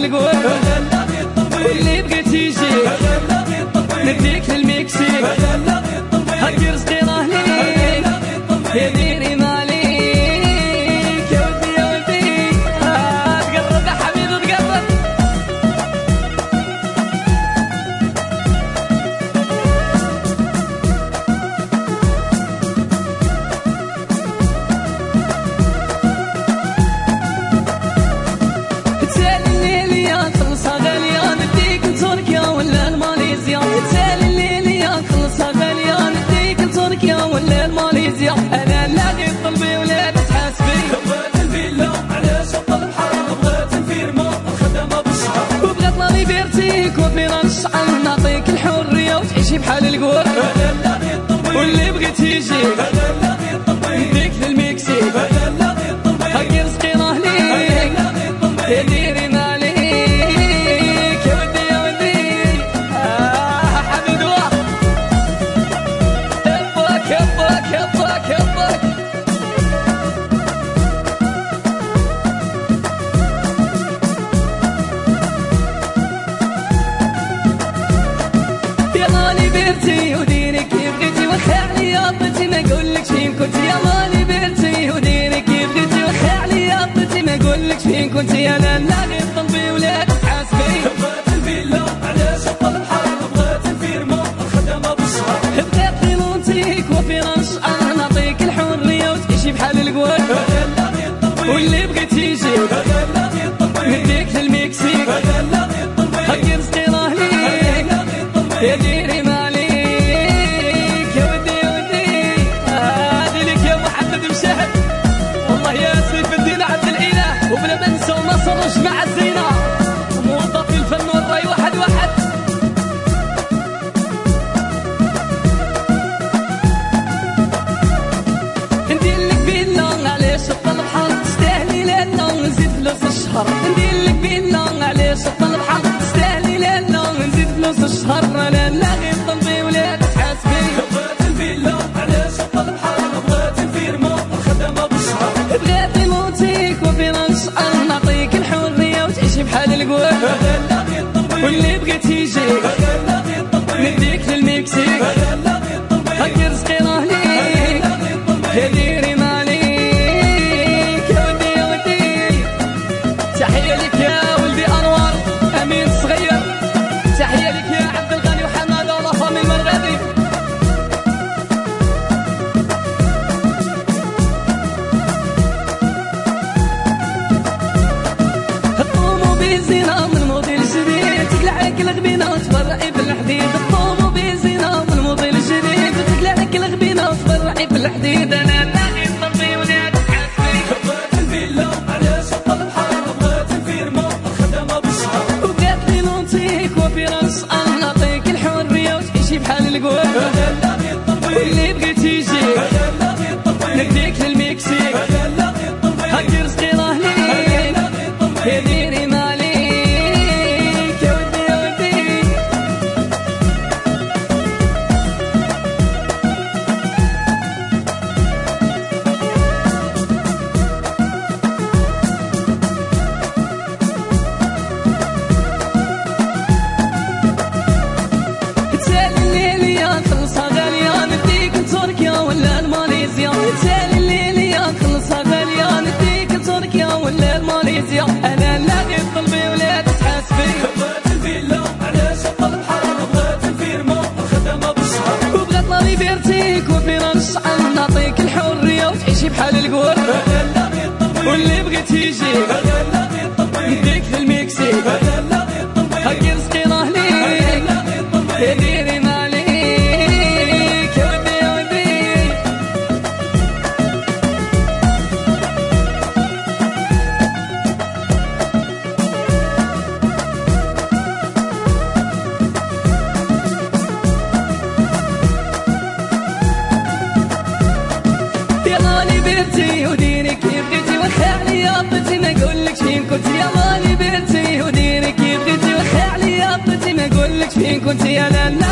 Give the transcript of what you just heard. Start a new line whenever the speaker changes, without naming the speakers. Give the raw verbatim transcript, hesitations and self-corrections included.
القول واللي بغيتي يجي نديك للمكسيك هكي رزقي راه ليك يا ديري ماليك يا ودي يا ودي آه تقرب يا حبيبي تقرب تسالي الليل يا خلصها غالية نديك لتركيا ولا الماليزيا تسالي الليل يا خلصها غالية نديك لتركيا ولا الماليزيا انا لا غير طلبي ولا تحاسبي
بغات الفيلا على شط البحر بغات الفيرما الخدمة بالشهر
وبغات لا ليبرتيك وفينا نشعل نعطيك الحرية وتعيشي بحال القور
انا لا غير طلبي
واللي بغيتي يجي
انا لا غير طلبي
نديك للمكسيك
انا لا غير طلبي
هكي رزقي راه ليك
لا غير طلبي
يا ديري ماليك يا ودي يا ودي آه حبيبي واه يباك يباك يباك يباك يا مالي بيرتي وديري كيف بغيتي وخا عليا طلتي ما نقولكش فين كنتي يا مالي بيرتي وديري كيف بغيتي وخا عليا طلتي ما نقولكش فين كنتي انا لا غير طلبي ولا تحاسبي
بغات الفيلا على شط البحر بغات الفيرما الخدمة بالشهر
بغيت لونتيك وفينا نشعل نعطيك الحرية وتعيشي بحال القول
انا لا غير طلبي
واللي بغيتي يجي
انا لا غير طلبي
نديك للمكسيك
انا لا غير طلبي
هكي رزقي راه ليك
لا غير طلبي
يا ديري ماليك يا ودي يا ودي هادي لك يا محمد مشاهد والله يا سيف الدين عبد الاله وبلا ما ننسى مصر وجماعة الزينة وموظفي الفن والرأي واحد واحد ندير لك فيلا على شط البحر تستاهلي لالا نزيد فلوس الشهر ندير لك فيلا على شط البحر تستاهلي لالا نزيد فلوس الشهر انا لا غير طلبي ولا تحاسبي
بغات الفيلا على شط البحر بغات الفيرما الخدمة بالشهر
بغيت نوتيك وفينا نشعل نعطيك الحرية وتعيشي بحال القول
انا لا غير طلبي
واللي بغيتي يجي
انا لا غير طلبي
نديك للمكسيك
انا لا غير طلبي
هكي رزقي راه ليك
لا غير طلبي
يا ديري ماليك يا ودي يا ودي تحية لك يا ولدي أنوار أمين الصغير تحية لك يا عبد الغني وحماد الله فامي المرغابي الطوموبيل زينة من موديل جديد تقلعك الغبينة وتفرعي بالحديد الطوموبيل زينة من موديل جديد تقلعك الغبينة وتفرعي بالحديد أنا لا غير طلبي ولا تحاسبي
بغات الفيلا على شط البحر بغات الفيرما الخدمة بالشهر
وبغيت لي نونتيك وفينا نسأل نعطيك الحرية وتعيشي بحال القول
انا لا غير طلبي
واللي بغيتي يجي
انا لا غير طلبي
نديك للمكسيك
انا لا غير طلبي
هكي رزقي راه ليك
لا غير طلبي
يا ديري ماليك يا ودي يا ودي تسالي الليل يا خلصها غالية نديك لتركيا ولا الماليزيا تسالي الليل يا خلصها غالية نديك لتركيا ولا الماليزيا انا لا غير طلبي ولا تحاسبي
بغات الفيلا على شط البحر بغات الفيرما الخدمة بالشهر
وبغات لا ليبرتيك وفينا نشعل نعطيك الحرية وتعيشي بحال القول
انا لا غير طلبي
واللي بغيتي يجي
انا لا غير طلبي
نديك للمكسيك
انا لا غير طلبي
هكي رزقي راه ليك
لا غير طلبي
يا ديري ماليك يا ودي يا ودي يا مالي بيرتي وديري كيف بغيتي وخا عليا طلتي ما نقولكش فين كنتي يا مالي بيرتي وديري كيف بغيتي وخا عليا طلتي ما نقولكش فين كنتي انا لا